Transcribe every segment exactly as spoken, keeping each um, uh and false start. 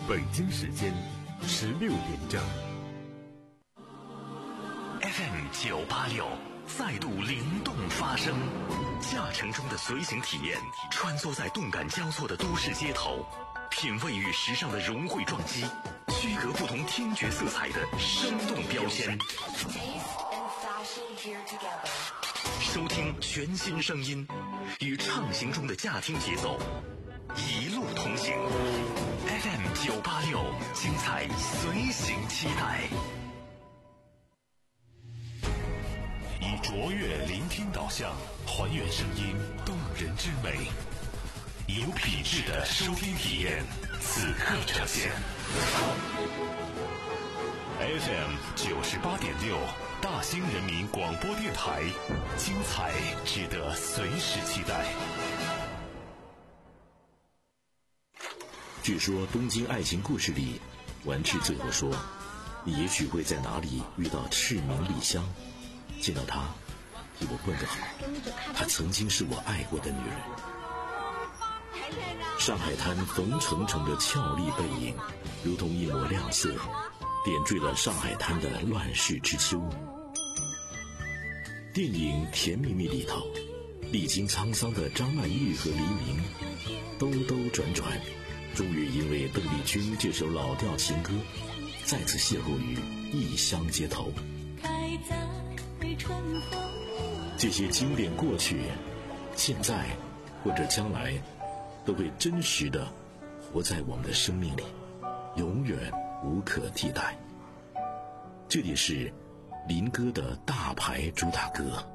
北京时间十六点整。 F M 九八六再度灵动发声，驾乘中的随行体验，穿梭在动感交错的都市街头，品味与时尚的融汇撞击，区隔不同听觉色彩的生动标签。收听全新声音，与畅行中的驾听节奏，一路同行。F M 九八六，精彩随行期待。以卓越聆听导向，还原声音动人之美，有品质的收听体验，此刻呈现。F M 九十八点六，大兴人民广播电台，精彩值得随时期待。 据说《东京爱情故事》里，丸治最后说：“你也许会在哪里遇到赤名莉香，见到她，替我问个好，她曾经是我爱过的女人。”上海滩冯程程的俏丽背影，如同一抹亮色，点缀了上海滩的乱世之秋。电影《甜蜜蜜》里头，历经沧桑的张曼玉和黎明，兜兜转转，终于因为邓丽君这首老调情歌，再次邂逅于异乡街头。这些经典过去，现在或者将来，都会真实的活在我们的生命里，永远无可替代。这里是林哥的大牌主打歌。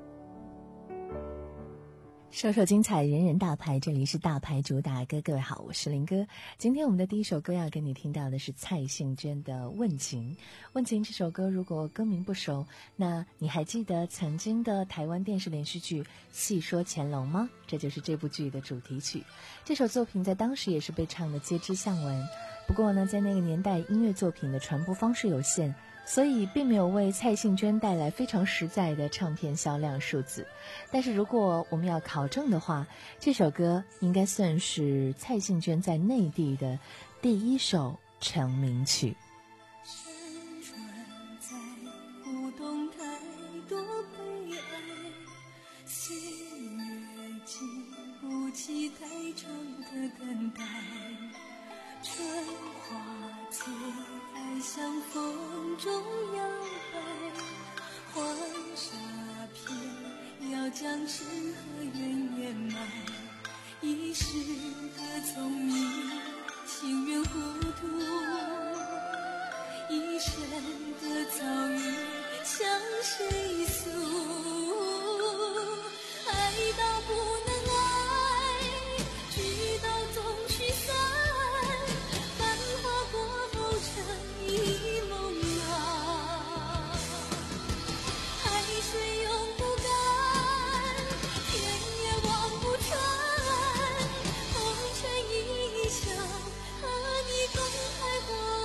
首首精彩，人人大牌，这里是大牌主打歌。各位好，我是林哥。今天我们的第一首歌要跟你听到的是蔡幸娟的《问情》。《问情》这首歌如果歌名不熟，那你还记得曾经的台湾电视连续剧《戏说乾隆》吗？这就是这部剧的主题曲。这首作品在当时也是被唱的街知巷闻，不过呢，在那个年代音乐作品的传播方式有限，所以并没有为蔡幸娟带来非常实在的唱片销量数字。但是如果我们要考证的话，这首歌应该算是蔡幸娟在内地的第一首成名曲。 山川在不动太多悲哀，岁月经不起太长的等待，春花最爱像风中摇摆，黄沙片要将诗和愿掩埋，一时的聪明情愿糊涂，一生的遭遇向谁诉？爱到不能爱，聚到总去散，繁华过后成一梦啊，海水永不干，天也望不穿，红尘一笑，和你共徘徊。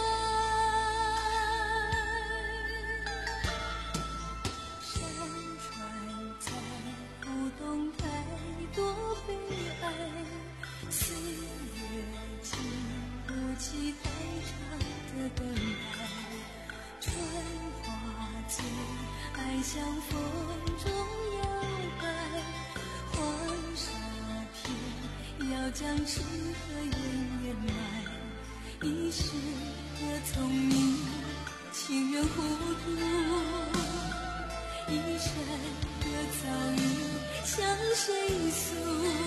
山川在不动太多悲哀，岁月经不起太长的等待，春花最爱像风中摇摆，黄沙片要将诗和愿掩埋，一时的聪明情愿糊涂，一生的遭遇向谁诉？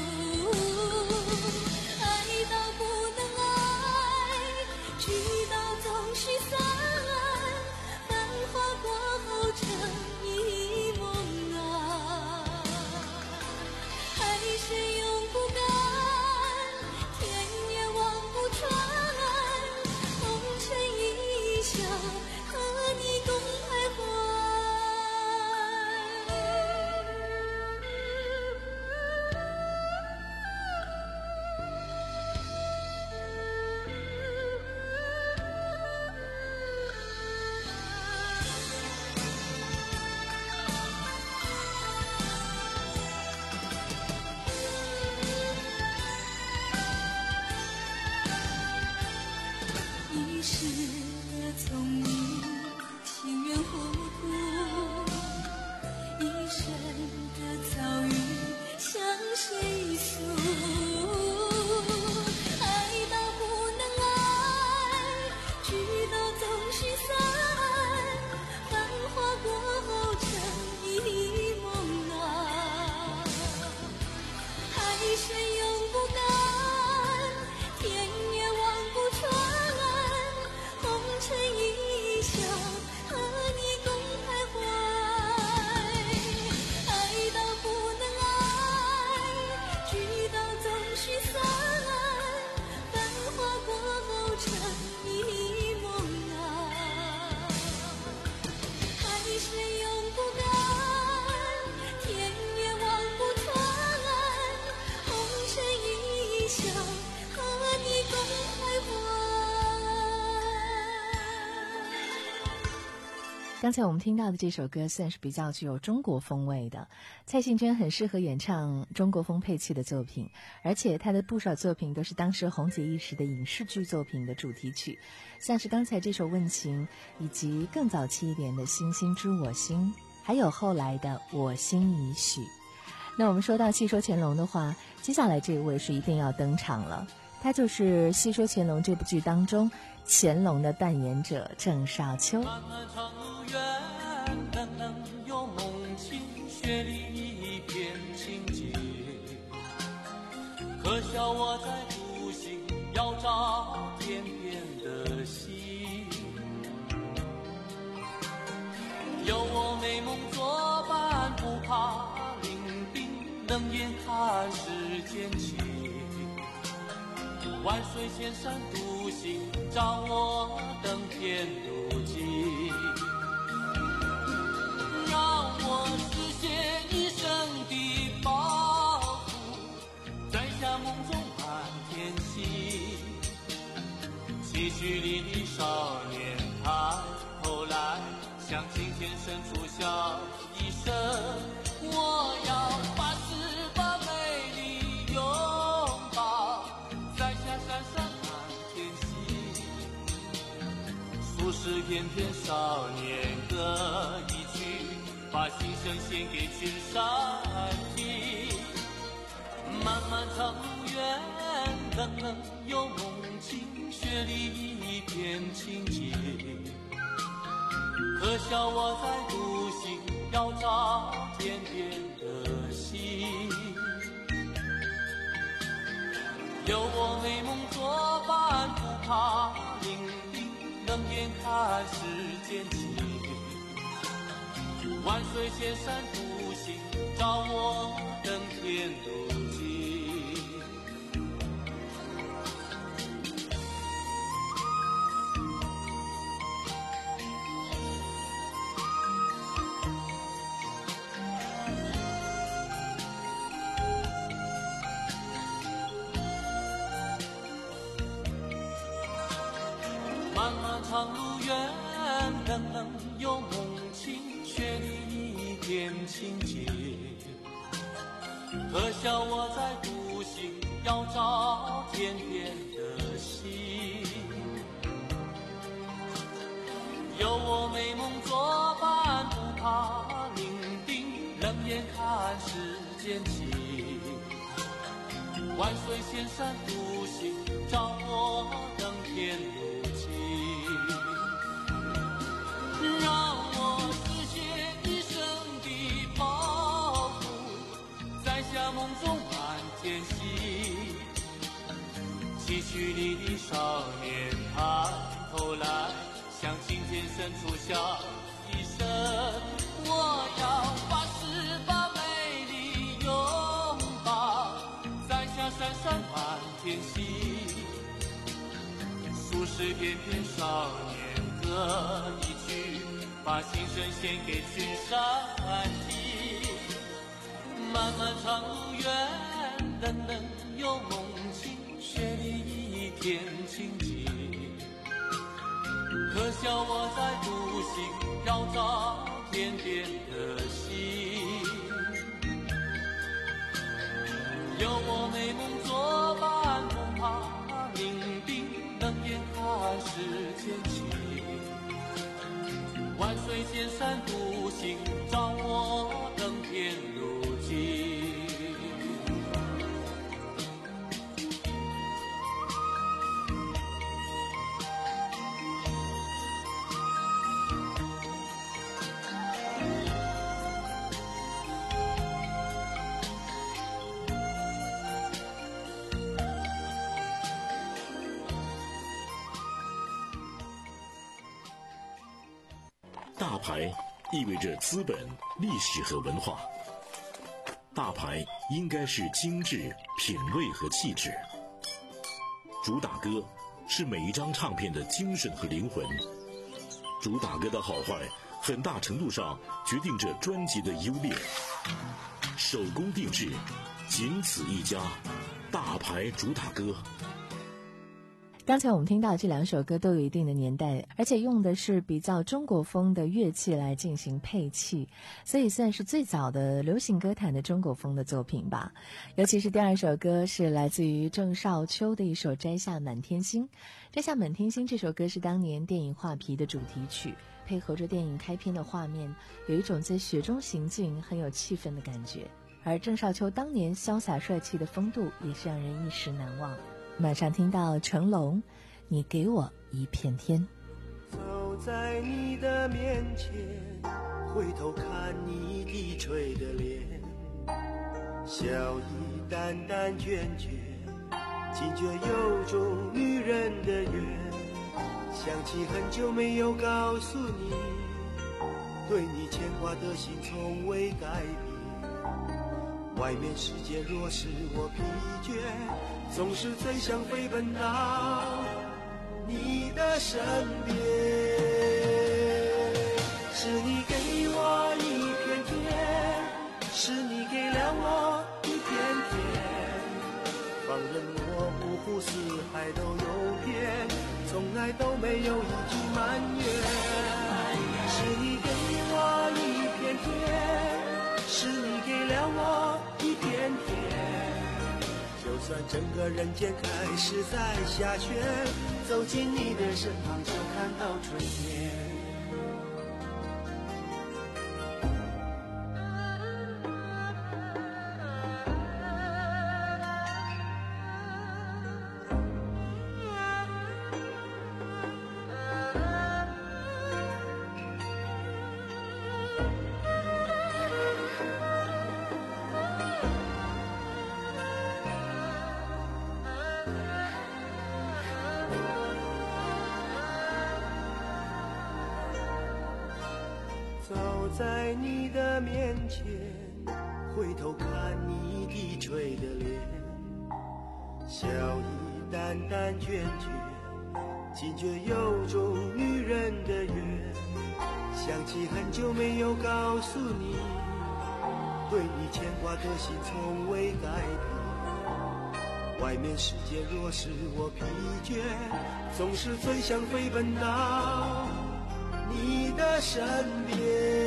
爱到不能爱，聚到总是散，繁华过后成一梦啊，海水永不干，天也望不穿，红尘一笑，和你共徘徊。 时的聪明，情愿糊涂，一生的遭遇向谁诉？爱到不能爱，聚到总须散，繁华过后成一梦啊。海水永不干，天也望不穿，红尘一笑，和你共徘徊。爱到不能爱，聚到总须散，繁华过后成一梦啊。海水永不干，天也望不穿，红尘一笑，和你共徘徊。 刚才我们听到的这首歌算是比较具有中国风味的，蔡幸娟很适合演唱中国风配器的作品，而且她的不少作品都是当时红极一时的影视剧作品的主题曲，像是刚才这首《问情》，以及更早期一点的《星星知我心》，还有后来的《我心已许》。那我们说到戏说乾隆的话，接下来这位是一定要登场了，他就是戏说乾隆这部剧当中乾隆的扮演者郑少秋。 漫漫长路远，冷冷有梦境，雪里一片情结。可笑我在独行，要找天边的星。有我美梦作伴，不怕伶仃，冷眼看世间情。万水千山独行，掌握登天路径。让我实现一生的抱负，在下梦中满天星。期许里的少年，抬头来，向青天深处笑一声。我要把十八美丽拥抱，在下闪闪满天星。数十翩翩少年歌一曲，把心声献给群山听。漫漫长路远，冷冷有梦境，雪里一片情结。可笑我在独行，要找天边的星。有我美梦作伴，不怕伶仃，冷眼看世间情。万水千山独行，找我登天路径。漫漫长路远，冷冷有梦境，雪里一片情结。可笑我在独行，要找天边的星。有我美梦作伴，不怕伶仃，冷眼看世间情。万水千山独行，找我登天路径。让我实现一生的抱负，在下梦中满天星。期许里的少年，抬头来，向青天深处笑一声。我要把十八美丽拥抱，在下闪闪满天星。数十翩翩少年歌一曲，把心声献给群山听。漫漫长路远，冷冷有梦境，雪里一片情结。可笑我在独行，要找天边的星。有我美梦作伴，不怕伶仃，冷眼看世万水千山独行，照我登天路径。 大牌意味着资本、历史和文化。大牌应该是精致、品味和气质。主打歌是每一张唱片的精神和灵魂。主打歌的好坏，很大程度上决定着专辑的优劣。手工定制，仅此一家，大牌主打歌。 刚才我们听到这两首歌都有一定的年代，而且用的是比较中国风的乐器来进行配器，所以算是最早的流行歌坛的中国风的作品吧。尤其是第二首歌是来自于郑少秋的一首《摘下满天星》。《摘下满天星》这首歌是当年电影《画皮》的主题曲，配合着电影开篇的画面，有一种在雪中行进很有气氛的感觉。而郑少秋当年潇洒帅气的风度也是让人一时难忘。马上听到成龙，你给我一片天。 走在你的面前，回头看你低垂的脸，笑意淡淡倦倦，惊觉有种女人的缘。想起很久没有告诉你，对你牵挂的心从未改变。外面世界若使我疲倦，总是最想飞奔到你的身边。是你给我一片天，是你给了我一片天，放任我五湖四海都游遍，从来都没有一句埋怨。是你给我一片天，是你给了我一片天，就算整个人间开始在下雪，走进你的身旁就看到春天。走在你的面前，回头看你低垂的脸，笑意淡淡倦倦，惊觉有种女人的缘。想起很久没有告诉你，对你牵挂的心从未改变。外面世界若使我疲倦，总是最想飞奔到你的身边。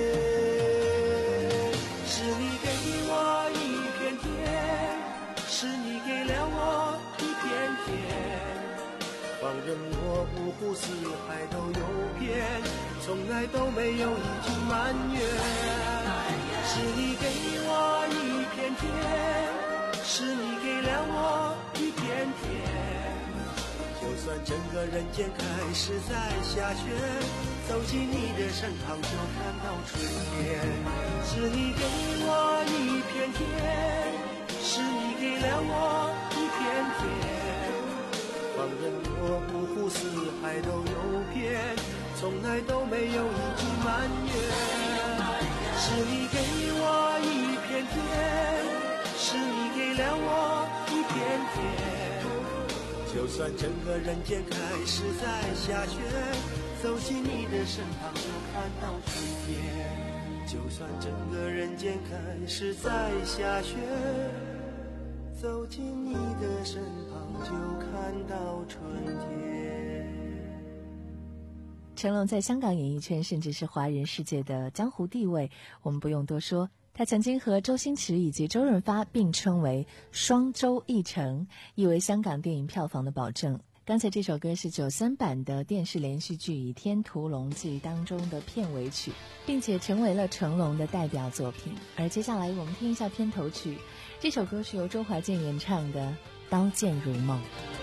是你给我一片天，是你给了我一片天，放任我五湖四海都游遍，从来都没有一句埋怨。是你给我一片天，是你给了我一片天，就算整个人间开始在下雪，走进你的身旁就看到春天。是你给我一片天，是你给了我一片天，放任我五湖四海都游遍，从来都没有一句埋怨。是你给我一片天，是你给了我一片天，就算整个人间开始在下雪，走进你的身旁就看到春天。就算整个人间开始在下雪，走进你的身旁就看到春天。 成龙在香港演艺圈甚至是华人世界的江湖地位，我们不用多说。他曾经和周星驰以及周润发并称为双周一成，意为香港电影票房的保证。 刚才这首歌是九三版的电视连续剧《倚天屠龙记》当中的片尾曲，并且成为了成龙的代表作品。而接下来我们听一下片头曲，这首歌是由周华健演唱的《刀剑如梦》。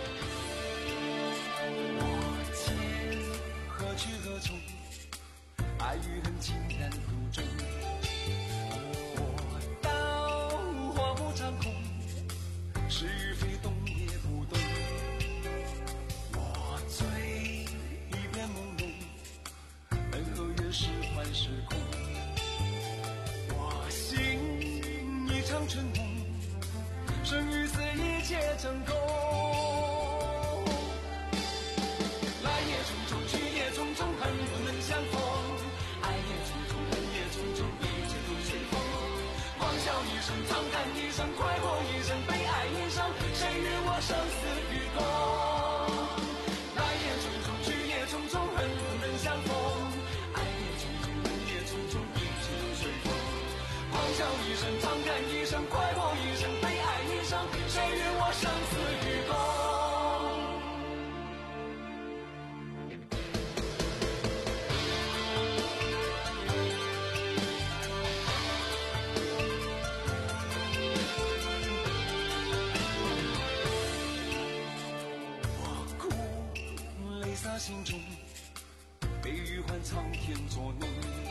我剑何去何从，爱与恨情难独钟。我刀花不长空，是与非动也不动。我醉一片朦胧，恩和怨是幻是空。我心一场春梦，生与死一切成空。来也匆匆，去也匆匆，恨不能相逢。爱也匆匆，恨也匆匆，一切都随风。狂笑一声，长叹一声，快活一生，悲哀一生，谁与我生死与共？来也匆匆，去也匆匆，恨不能相逢。爱也匆匆，恨也匆匆，一切都随风。狂笑一声，长叹一声，快活一生，悲哀一生，谁与我生死与共？心中悲与欢，苍天作弄。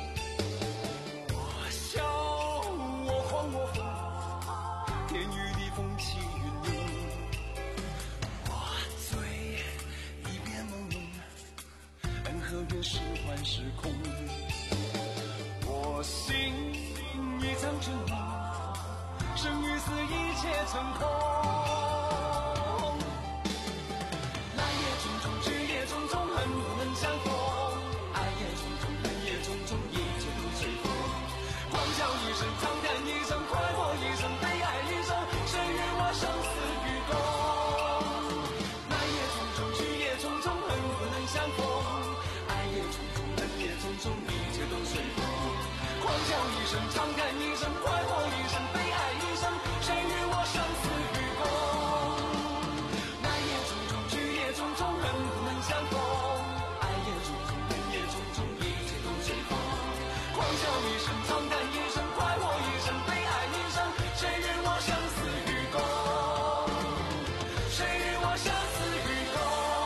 我笑，我狂，我疯，天与地，风起云涌。我醉，一片朦胧，恩和怨是幻是空。我心一场春梦，生与死一切成空。相逢，爱也匆匆，恨也匆匆，一切都随风。狂笑一声，长叹一声，快活一生，悲哀一生，谁与我生死与共？来也匆匆，去也匆匆，恨不能相逢。爱也匆匆，恨也匆匆，一切都随风。狂笑一声，长叹一声，快活一生，悲哀一生，谁与我生死与共？来也匆匆，去也匆匆，恨不能相逢。狂笑一声，长叹一声，快活一生，悲哀一生，谁与我生死与共？谁与我生死与共？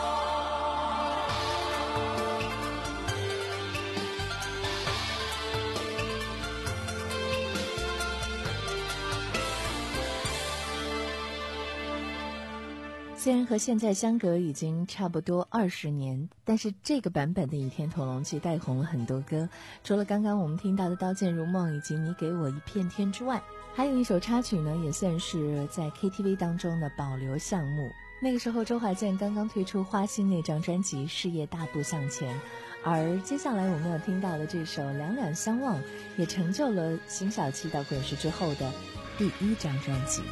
虽然和现在相隔已经差不多二十年，但是这个版本的《倚天屠龙记》带红了很多歌，除了刚刚我们听到的《刀剑如梦》以及《你给我一片天》之外，还有一首插曲呢，也算是在 K T V 当中的保留项目。那个时候周华健刚刚推出《花心》那张专辑，事业大步向前，而接下来我们要听到的这首《两两相望》也成就了辛晓琪到滚石之后的第一张专辑。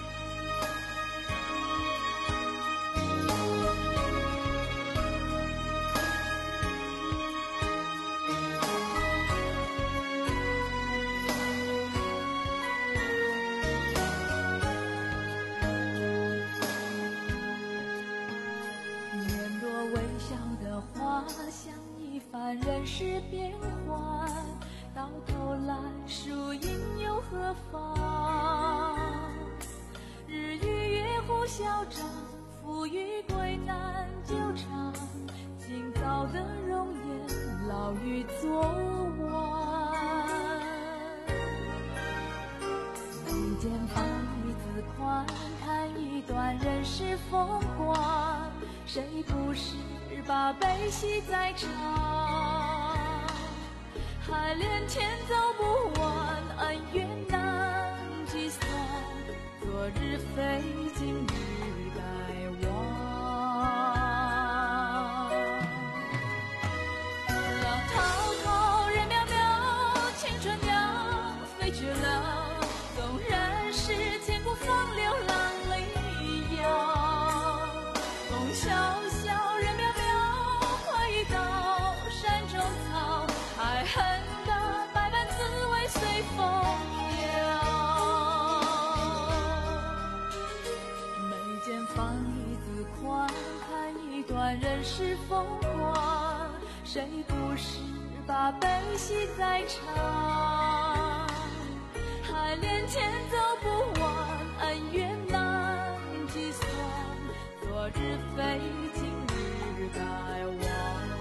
人世变幻，到头来输赢又何妨？日与月互消长，富与贵难久长。今早的容颜，老于昨晚。眉间放一字宽，看一段人世风光。谁不是把悲喜在尝？海连天走不完，恩怨难计算。昨日非，今日该忘。浪滔滔，人渺渺，青春鸟飞去了。纵然是千古风流浪里摇，风萧萧，人渺渺，回到山中草。爱恨的百般滋味随风摇，眉间放一字宽，看一段人世风光，谁不是把悲喜在尝？海连天走不完，恩怨难计算，昨日非，今日该忘。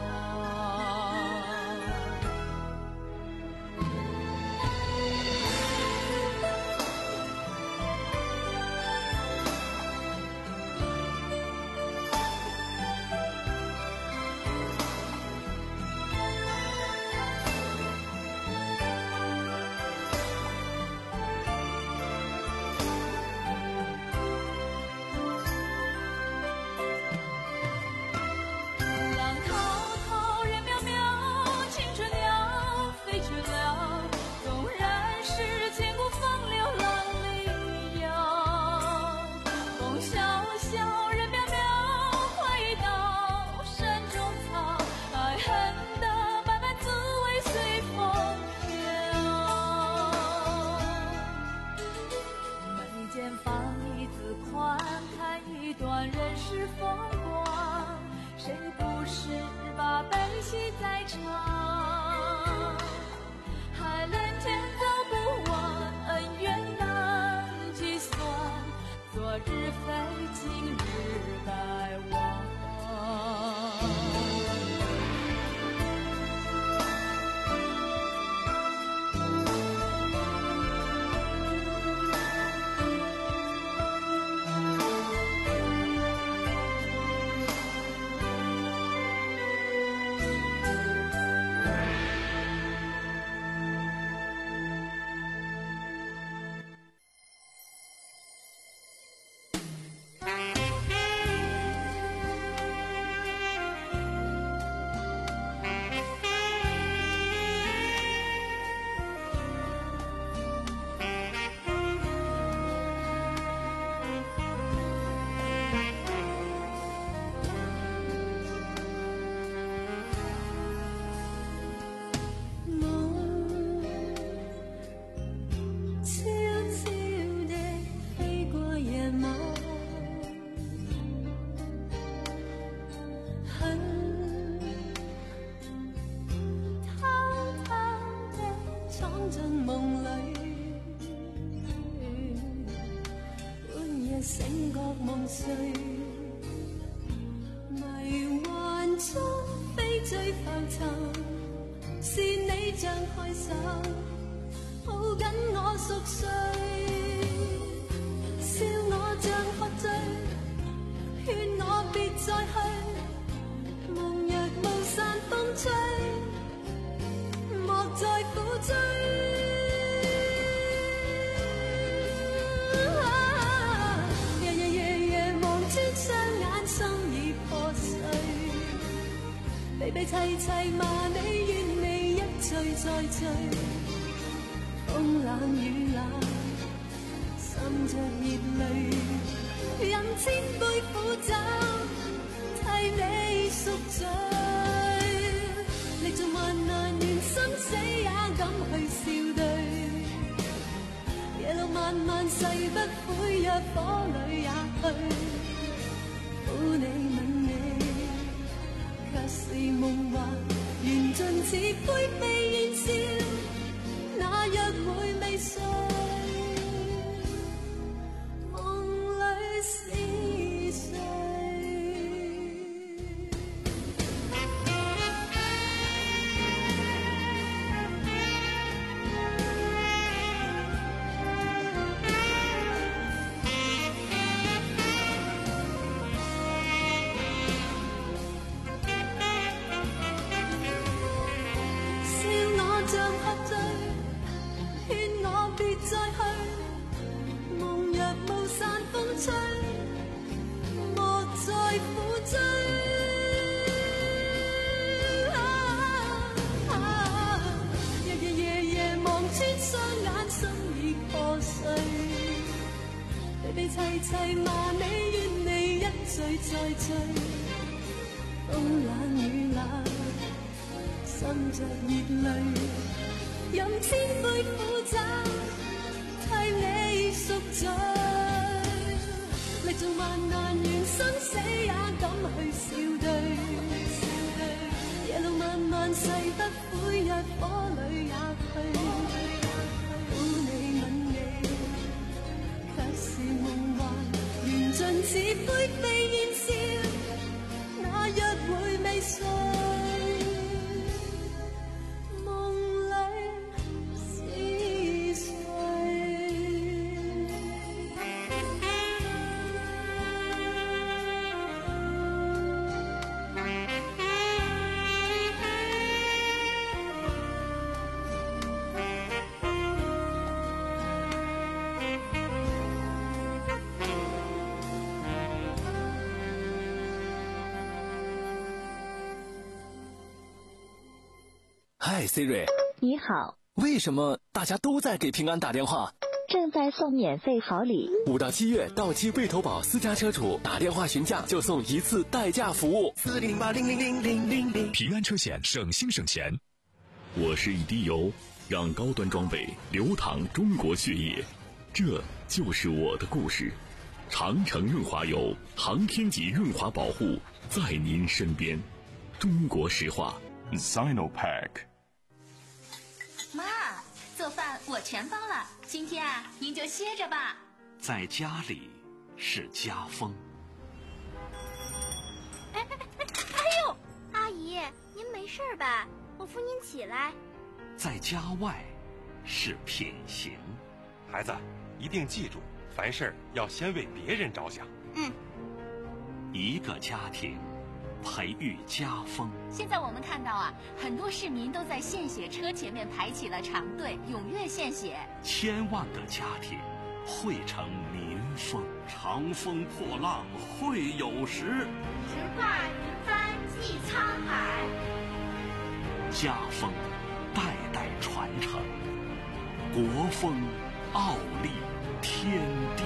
醒覺夢碎，迷幻中飛醉浮沉，是你張開手，抱緊我熟睡，笑我像喝醉，勸我別再去，夢若無散風吹，莫再苦追。疲憊齊齊罵你，怨你一醉再醉，風冷雨冷，滲着熱淚，飲千杯苦酒，替你贖罪。歷盡患難，願生死也敢去笑對。夜路漫漫，誓不悔，若火裏也去。抱你吻你。是夢幻，緣盡似灰飛煙消，那約會未睡，夢裏是誰？齊齊罵你，怨你一醉再醉，風冷雨冷，滲着熱淚，飲千杯苦酒，替你贖罪。歷盡患難，願生死也敢去笑對。 火里也去，吻你吻你，却是梦幻，缘尽似灰飞烟消，那约会未遂。 嗨 Siri， 你好。 为什么大家都在给平安打电话？ 正在送免费好礼。 五到七月，到期未投保私家车主打电话询价就送一次代驾服务。 四零八零零零零零零， 平安车险省心省钱。我是一滴油，让高端装备流淌中国血液，这就是我的故事。长城润滑油，航天级润滑保护，在您身边。中国石化 Sinopac。 妈，做饭我全包了，今天啊，您就歇着吧。 在家里是家风。 哎哎哎哎呦，阿姨，您没事吧？我扶您起来。 在家外是品行。 孩子，一定记住，凡事要先为别人着想。 嗯。 一个家庭培育家风。 现在我们看到啊，很多市民都在献血车前面排起了长队，踊跃献血。 千万个家庭汇成民风。长风破浪会有时， 直挂云帆济沧海。 家风代代传承，国风傲立天地。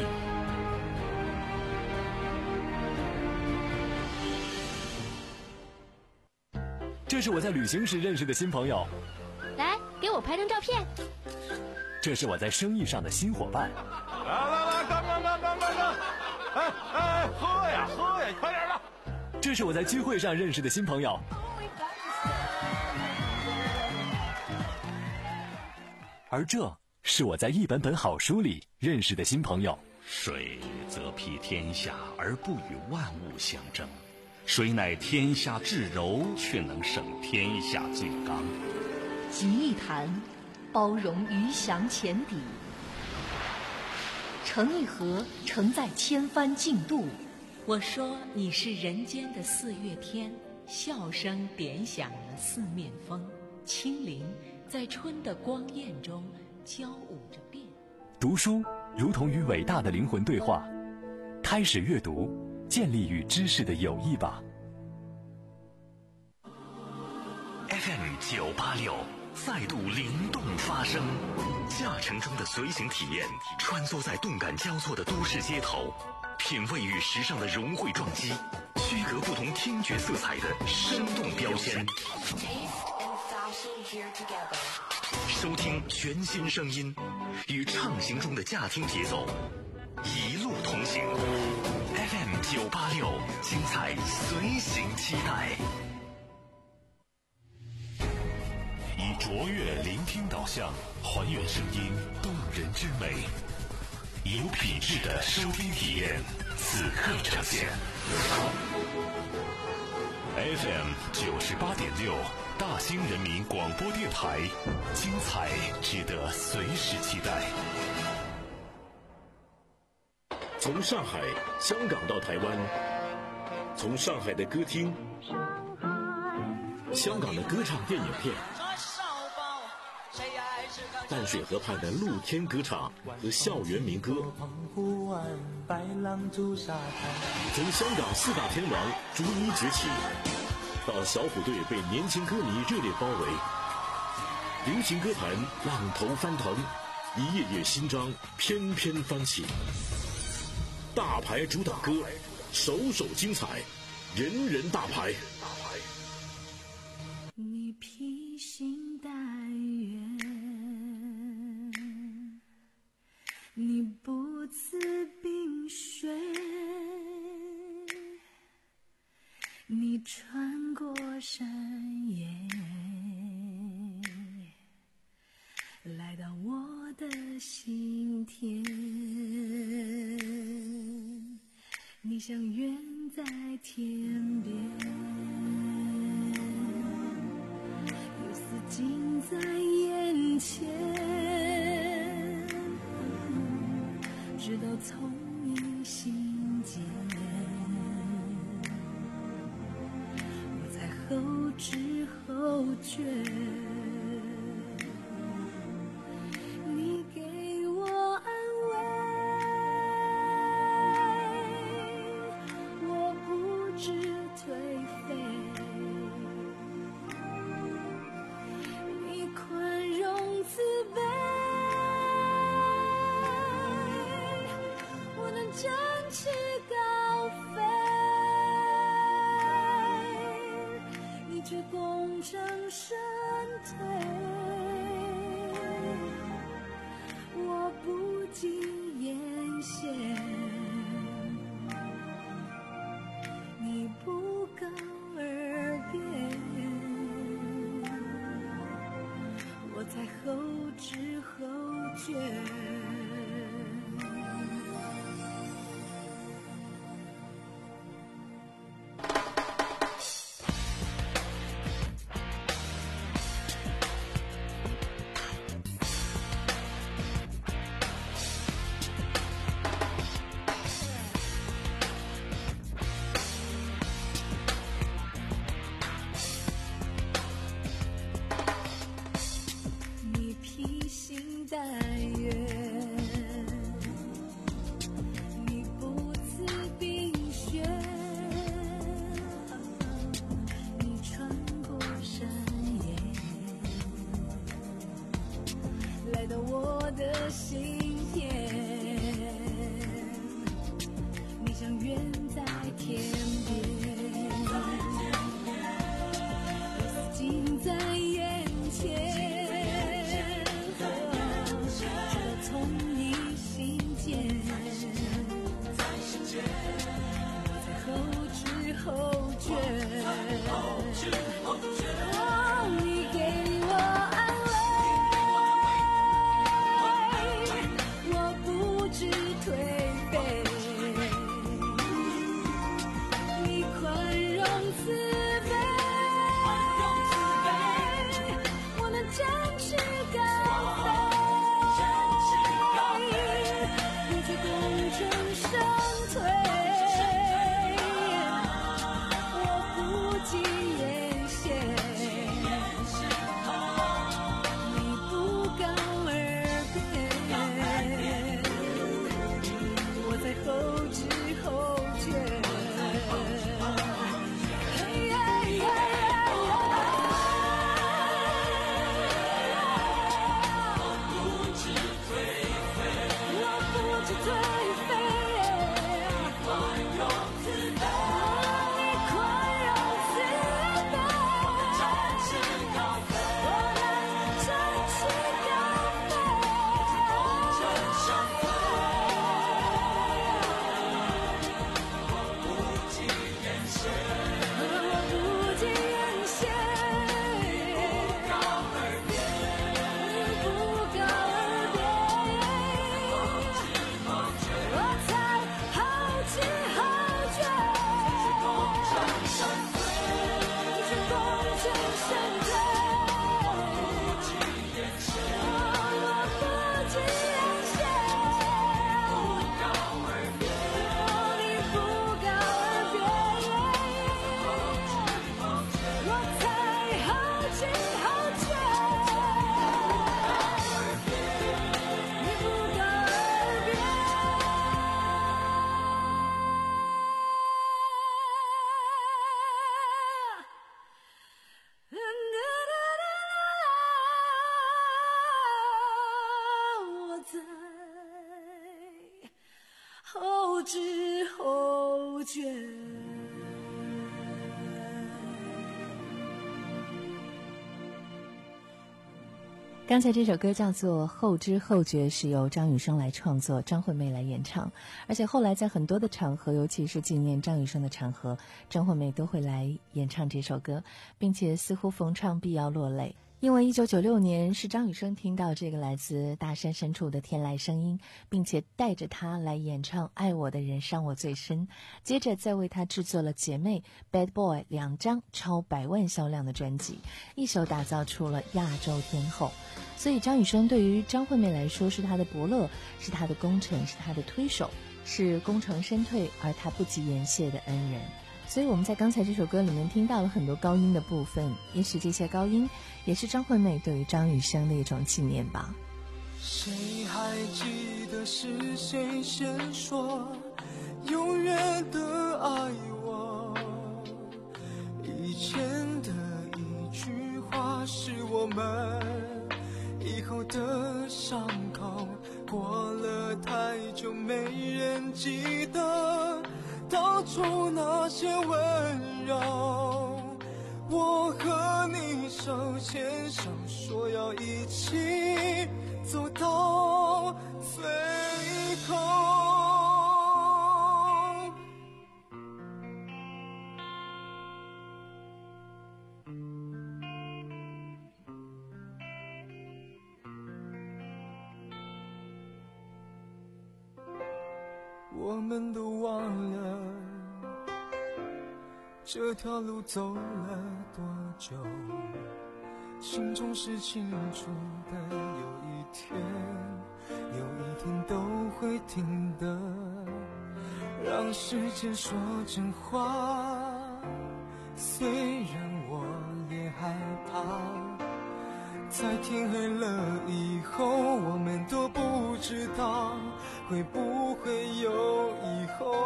这是我在旅行时认识的新朋友， 来给我拍张照片。 这是我在生意上的新伙伴。 来来来，干干干干干干！哎哎，喝呀喝呀，快点的！ 这是我在聚会上认识的新朋友。而这是我在一本本好书里认识的新朋友。 水则披天下而不与万物相争，水乃天下至柔，却能胜天下最刚。 集一坛，包容鱼翔浅底；盛一盒，承载千帆竞渡。 我说你是人间的四月天，笑声点响了四面风，清灵在春的光艳中交舞着变。 读书如同与伟大的灵魂对话，开始阅读，建立与知识的友谊吧。 F M 九八六再度灵动发声，驾乘中的随行体验，穿梭在动感交错的都市街头，品味与时尚的融汇撞击，区隔不同听觉色彩的生动标签。收听全新声音，与畅行中的驾听节奏，一路同行。F M 九八六，精彩随行期待。 以卓越聆听导向，还原声音动人之美，有品质的收听体验，此刻呈现。F M 九十八点六，大兴人民广播电台，精彩值得随时期待。 从上海、香港到台湾，从上海的歌厅、香港的歌唱电影片，淡水河畔的露天歌唱和校园民歌，从香港四大天王逐一崛起，到小虎队被年轻歌迷热烈包围，流行歌坛浪头翻腾，一页页新章翩翩翻起。大牌主打歌，首首精彩，人人大牌。 你披星戴月，你不辞冰雪，你穿过山野， 心田，你像远在天边，有似近在眼前，直到从你心间，我才后知后觉。你给我安慰，我不知颓废，你宽容慈悲，我能展翅高飞，你却功成身退。我不禁艳羡，你不告而别，我才后知后觉。但愿你不辞冰雪，你穿过山野，来到我的心田，你像远在天边，有似近在眼前。从你心间，我才后知后觉。哦，你给我安慰，我不知颓废，你宽容慈悲，我能展翅高飞。功成身退，我不计言谢，你不告而别，我才后知后觉。后知后觉。 刚才这首歌叫做《后知后觉》，是由张雨生来创作，张惠妹来演唱。而且后来在很多的场合，尤其是纪念张雨生的场合，张惠妹都会来演唱这首歌，并且似乎逢唱必要落泪。 因为一九九六年是张雨生听到这个来自大山深处的天籁声音，并且带着他来演唱《爱我的人伤我最深》，接着再为他制作了《姐妹》《Bad Boy》两张超百万销量的专辑，一手打造出了亚洲天后。所以张雨生对于张惠妹来说是她的伯乐，是她的功臣，是她的推手，是功成身退而她不及言谢的恩人。所以我们在刚才这首歌里面听到了很多高音的部分，也许这些高音也是张惠妹对于张雨生的一种纪念吧。 谁还记得是谁先说永远的爱我？以前的一句话是我们以后的伤口，过了太久没人记得当初那些温柔。我和你手牵手说要一起走到最后。我们都忘了这条路走了多久，心中是清楚的，有一天有一天都会听的，让时间说真话。虽然我也害怕，在天黑了以后，我们都不知道会不会有以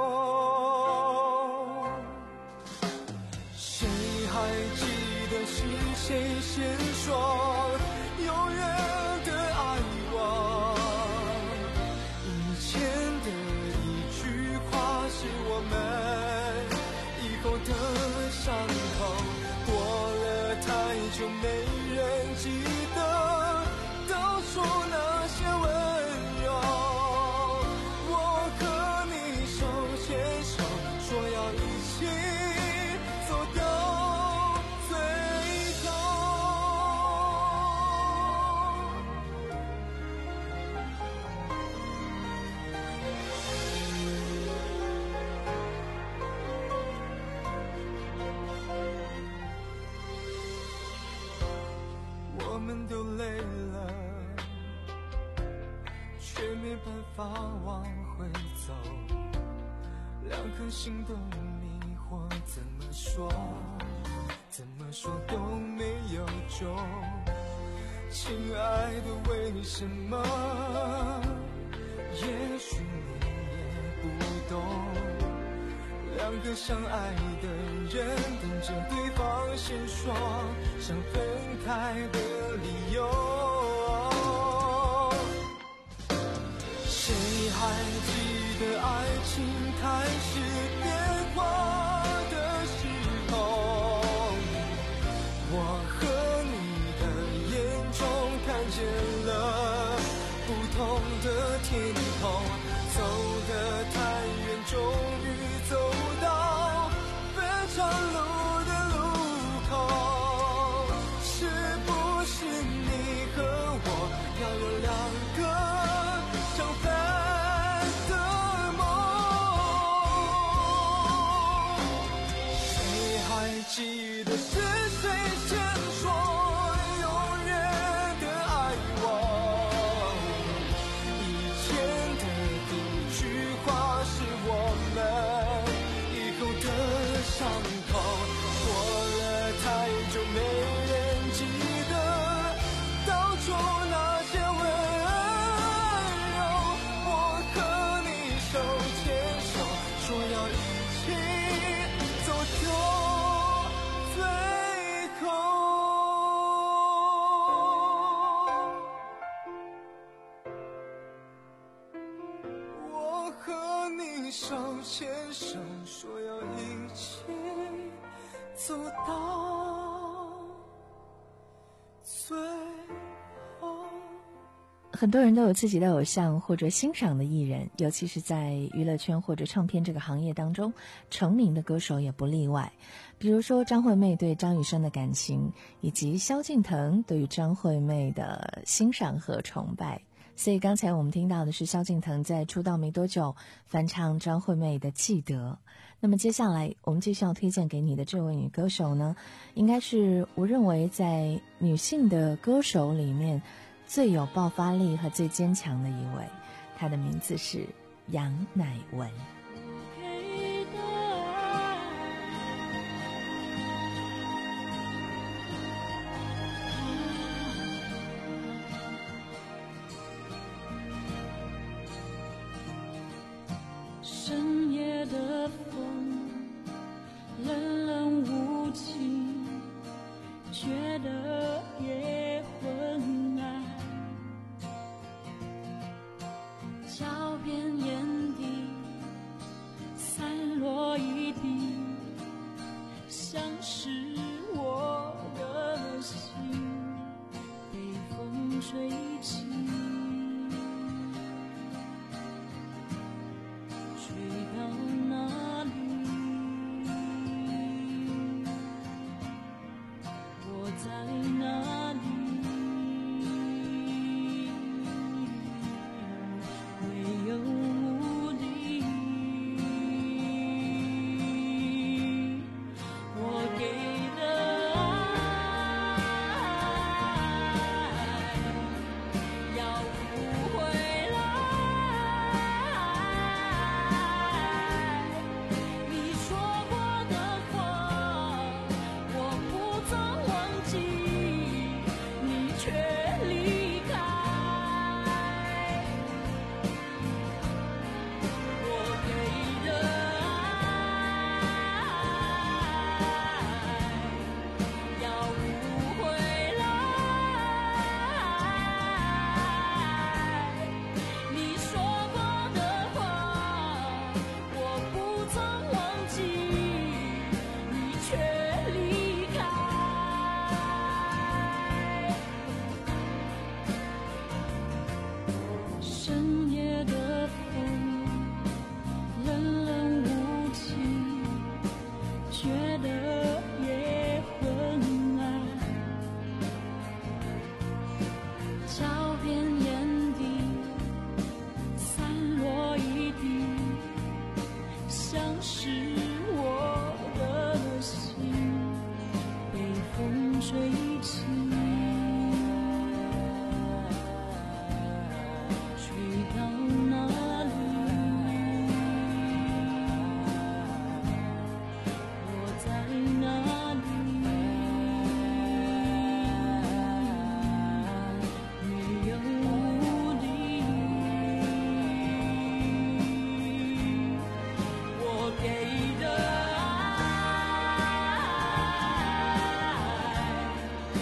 后。谁还记得是谁先说永远的爱我？以前的一句话是我们以后的伤口，过了太久没人记得当初那些温柔。我和你手牵手说要一起走到最后。我们都累了，却没办法往回走，两颗心都迷惑，怎么说怎么说都没有救。亲爱的，为什么？也许你也不懂，两个相爱的人等着对方先说想分开的理由。谁还记得爱情开始变化的时候？我和你的眼中看见了不同的天空，走得太远，终于走到分岔路的路口。是不是你和我要有两个相反的梦？谁还记得是谁先说永远的爱我？以前的一句话是我们以后的伤口，过了太久没人记得当初那些温柔。我和你手牵手说要一起走到最后。我和你手牵手说要一起走到最后。 很多人都有自己的偶像或者欣赏的艺人，尤其是在娱乐圈或者唱片这个行业当中，成名的歌手也不例外。比如说张惠妹对张雨生的感情，以及萧敬腾对于张惠妹的欣赏和崇拜。所以刚才我们听到的是萧敬腾在出道没多久翻唱张惠妹的《记得》。那么接下来我们继续要推荐给你的这位女歌手呢，应该是我认为在女性的歌手里面最有爆发力和最坚强的一位，她的名字是杨乃文。 深夜的风冷冷无情，觉得也昏暗，脚边眼底散落一地，像是我的心被风吹起，吹到哪里，我在哪里，没有目的，我给的爱要不回来，你说过的话我不曾忘记，你却离开，我给的爱要不回来，你说过的话我不曾忘记，你却离开。深夜的风冷冷无情，觉得也昏暗，脚边眼底散落一地，像是我的心被风吹起，吹到哪里，我在哪里，没有目的，我给的爱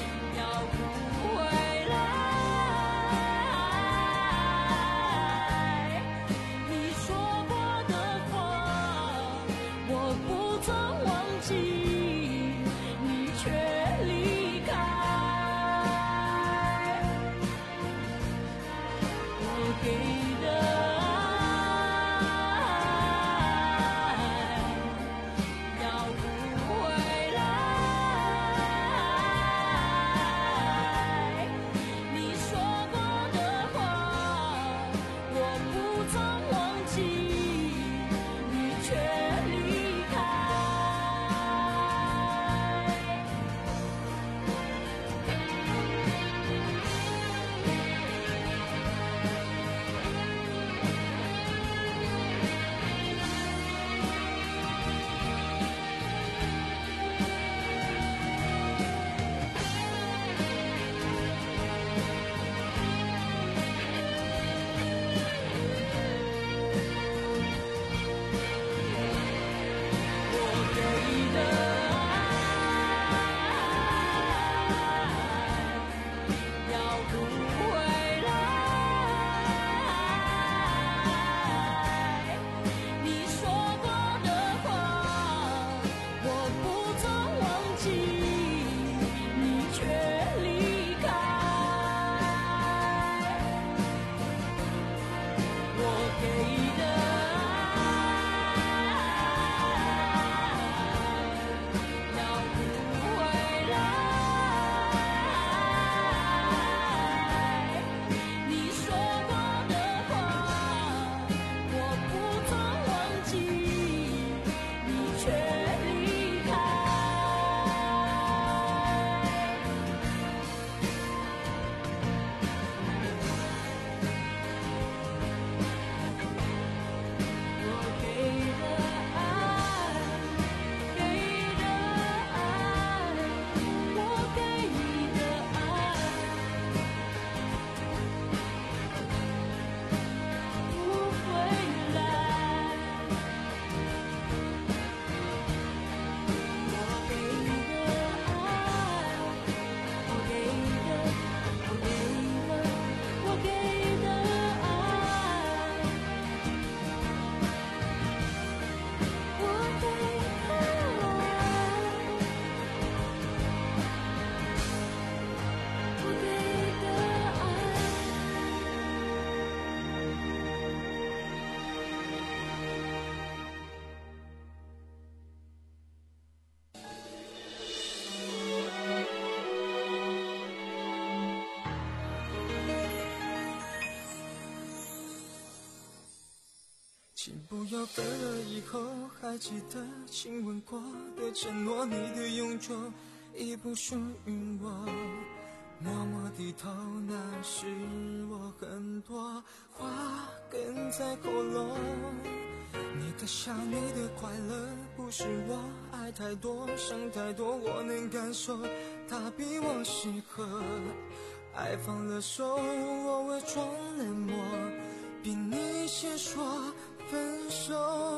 不要分了以后还记得亲吻过的承诺，你的永久已不属于我。默默低头，那是我很多话哽在喉咙。你的笑，你的快乐，不是我爱太多想太多，我能感受它比我适合。爱放了手，我伪装冷漠，逼你先说分手。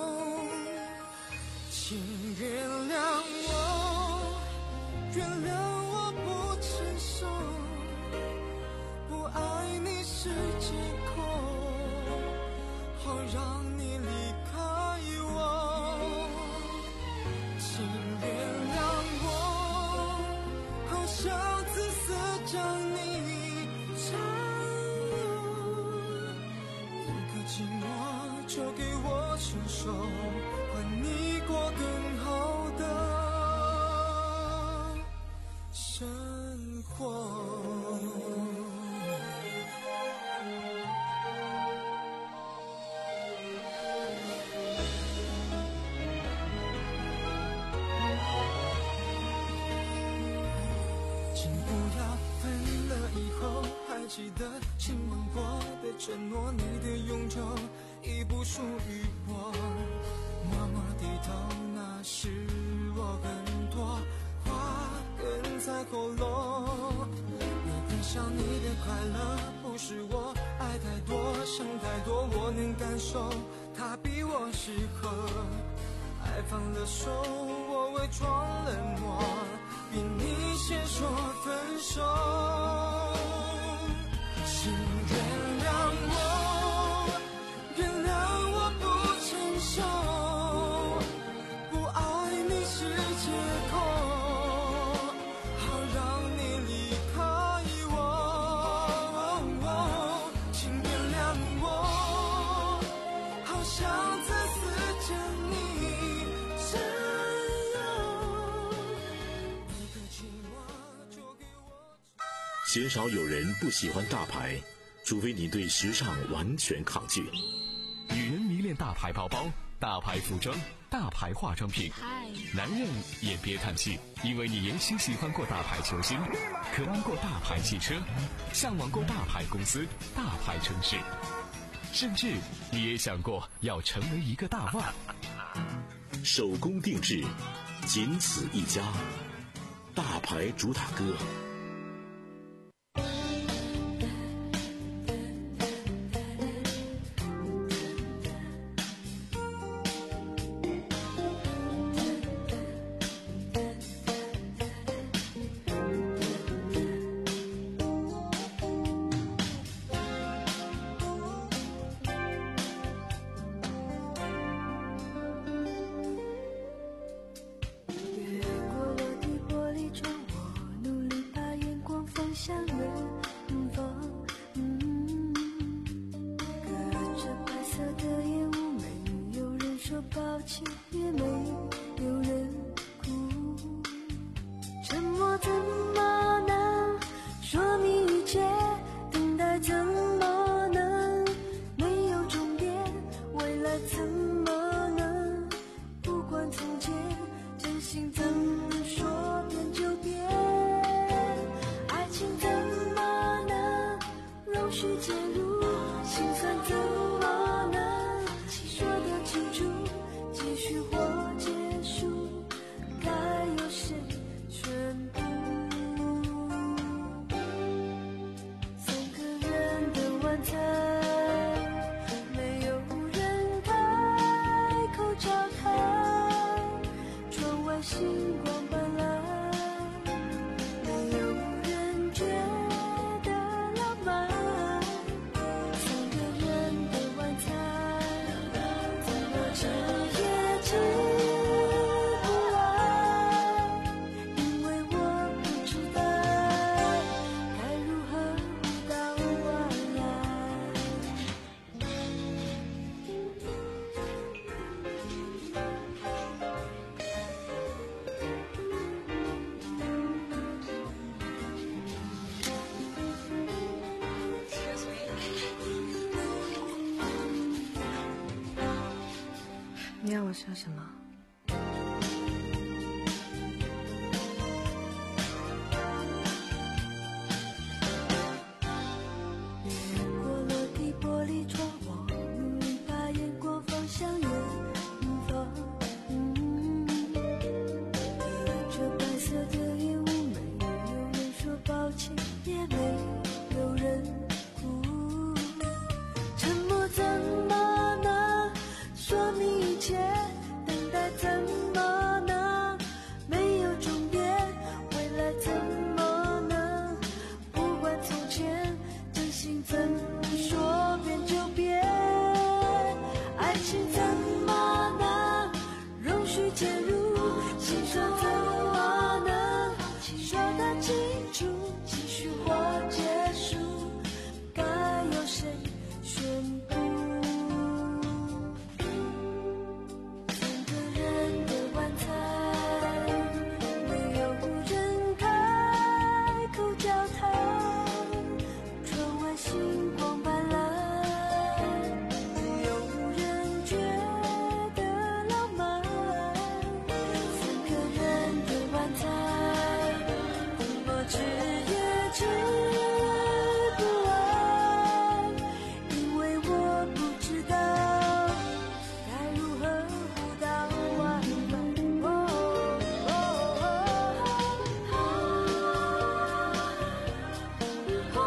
请原谅我，原谅我不成熟，不爱你是借口，好让你离开我。请原谅我，好想自私将你占有，一个寂寞就给我承受，换你过更好的生活。记得亲吻过的承诺，你的永久已不属于我。默默低头，那是我很多话哽在喉咙。你的笑，你的快乐，不是我爱太多想太多，我能感受它比我适合。爱放了手，我伪装冷漠，逼你先说分手。请原谅我，原谅我不成熟，不爱你是借口，好让你离开我。请原谅我，好想自私将你占有，一个寂寞就给我。 鲜少有人不喜欢大牌，除非你对时尚完全抗拒。 女人迷恋大牌包包、大牌服装、大牌化妆品，男人也别叹气，因为你也许喜欢过大牌球星，渴望过大牌汽车，向往过大牌公司、大牌城市，甚至你也想过要成为一个大腕。 手工定制，仅此一家，大牌主打歌。 越过落地玻璃窗，我努力把说什么？ 越过落地玻璃窗，我努力把眼光放向远方。嗯，隔着白色的烟雾，没有人说抱歉，也没有人哭。沉默怎么能说明一切？等待怎么能没有终点？未来怎么能不管从前？真心怎么说变就变？爱情怎么能容许介入？心酸怎么能说得清楚？继续或结束，该由谁宣布？三个人的晚餐，没有人开口交谈，窗外星光斑斓，没有人觉得浪漫。三个人的晚餐，怎么吃也吃不完，因为我不知道该如何互道晚安。哦哦哦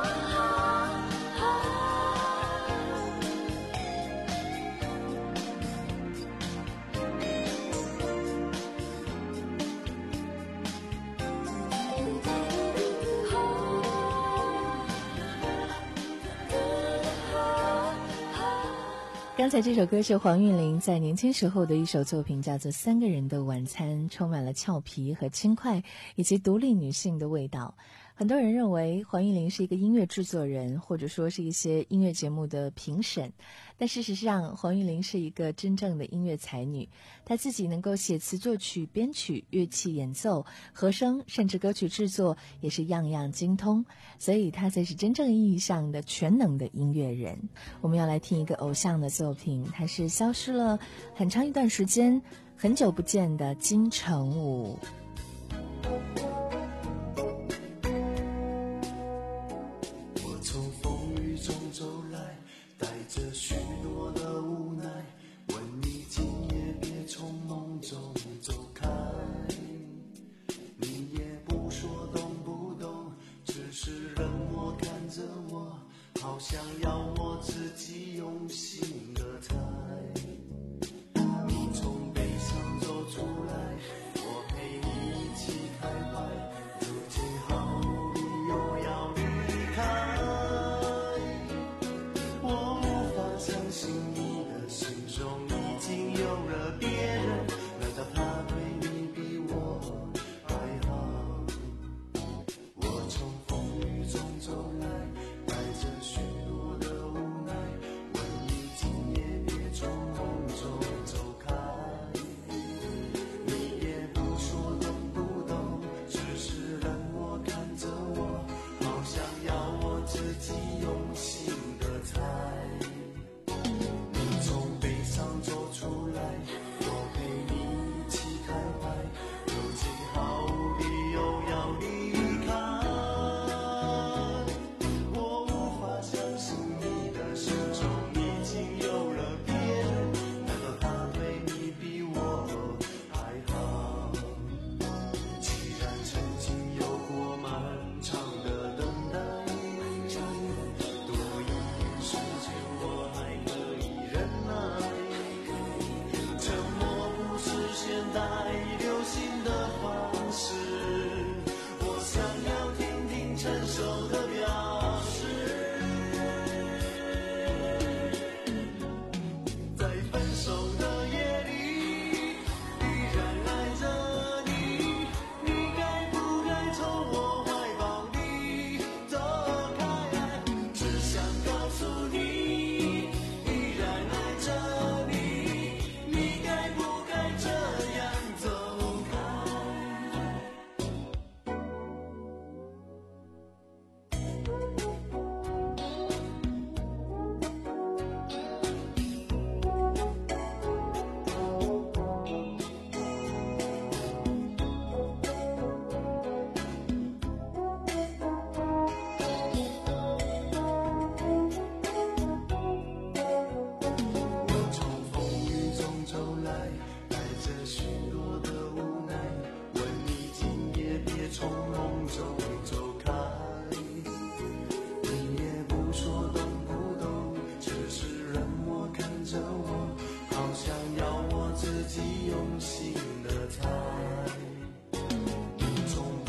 刚才这首歌是黄韵玲在年轻时候的一首作品，叫做《三个人的晚餐》，充满了俏皮和轻快以及独立女性的味道。很多人认为黄韵玲是一个音乐制作人，或者说是一些音乐节目的评审，但事实上黄韵玲是一个真正的音乐才女。她自己能够写词作曲编曲，乐器演奏，和声甚至歌曲制作也是样样精通，所以她才是真正意义上的全能的音乐人。我们要来听一个偶像的作品，她是消失了很长一段时间很久不见的金城武。 走来，带着许多的无奈，问你今夜别从梦中走开。你也不说懂不懂，只是冷漠看着我，好像要我自己用心的猜。你从悲伤走出来，我陪你一起开怀，如今好无理由要离开。相信你的心中已经有了别人，难道他对你比我还好？我从风雨中走来，带着许多的无奈，问你今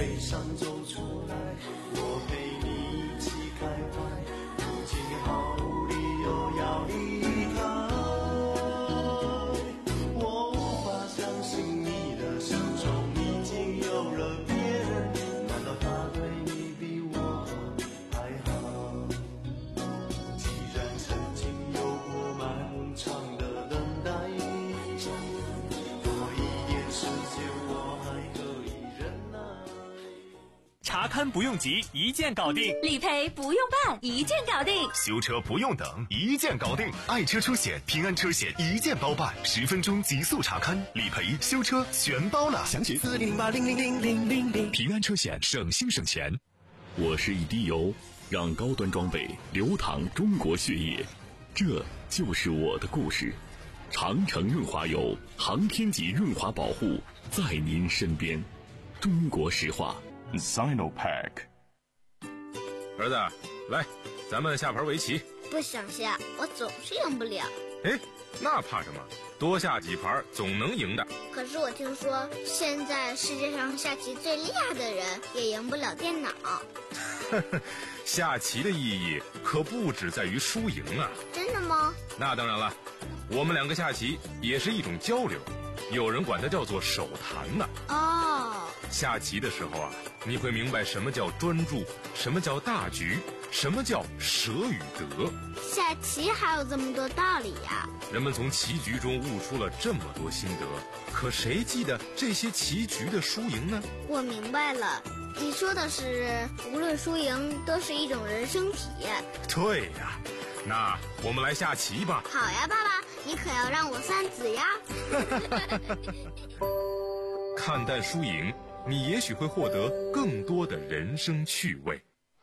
悲伤走出来，我陪你一起开怀，如今好理由要离开。我无法相信你的伤中已经有了别人，难道他对你比我还好？既然曾经有过漫长的等待，多一点时间我还可以忍耐。 查勘不用急，一键搞定； 理赔不用办，一键搞定； 修车不用等，一键搞定。爱车出险，平安车险一键包办，十分钟极速查勘，理赔、修车全包了。详询四零零八零零零零零零。平安车险，省心省钱。 我是一滴油，让高端装备流淌中国血液，这就是我的故事。长城润滑油，航天级润滑保护，在您身边。中国石化 Sinopack。 儿子，来，咱们下盘围棋。 不想下，我总是赢不了。 哎，那怕什么？多下几盘总能赢的。 可是我听说，现在世界上下棋最厉害的人也赢不了电脑。 下棋的意义可不只在于输赢啊！ 真的吗？ 那当然了，我们两个下棋也是一种交流，有人管它叫做手谈呢。 哦， 下棋的时候啊，你会明白什么叫专注，什么叫大局，什么叫舍与得。 下棋还有这么多道理呀！ 人们从棋局中悟出了这么多心得，可谁记得这些棋局的输赢呢？ 我明白了，你说的是无论输赢都是一种人生体验。 对呀，那我们来下棋吧。 好呀，爸爸，你可要让我三子呀。 看淡输赢，你也许会获得更多的人生趣味。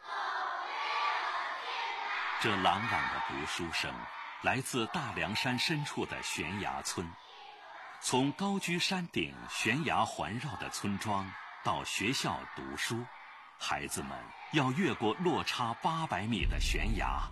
这朗朗的读书声来自大凉山深处的悬崖村。从高居山顶悬崖环绕的村庄到学校读书，孩子们要越过落差八百米的悬崖，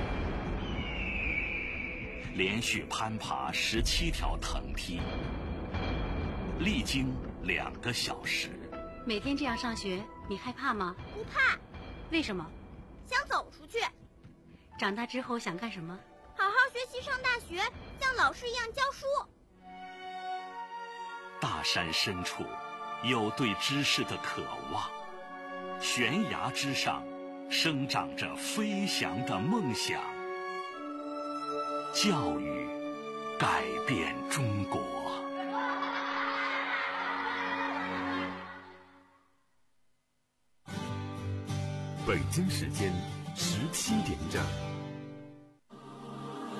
连续攀爬十七条藤梯，历经两个小时。 每天这样上学，你害怕吗？ 不怕。 为什么？ 想走出去。 长大之后想干什么？ 好好学习，上大学，像老师一样教书。 大山深处有对知识的渴望，悬崖之上生长着飞翔的梦想。教育改变中国。 北京时间十七点整。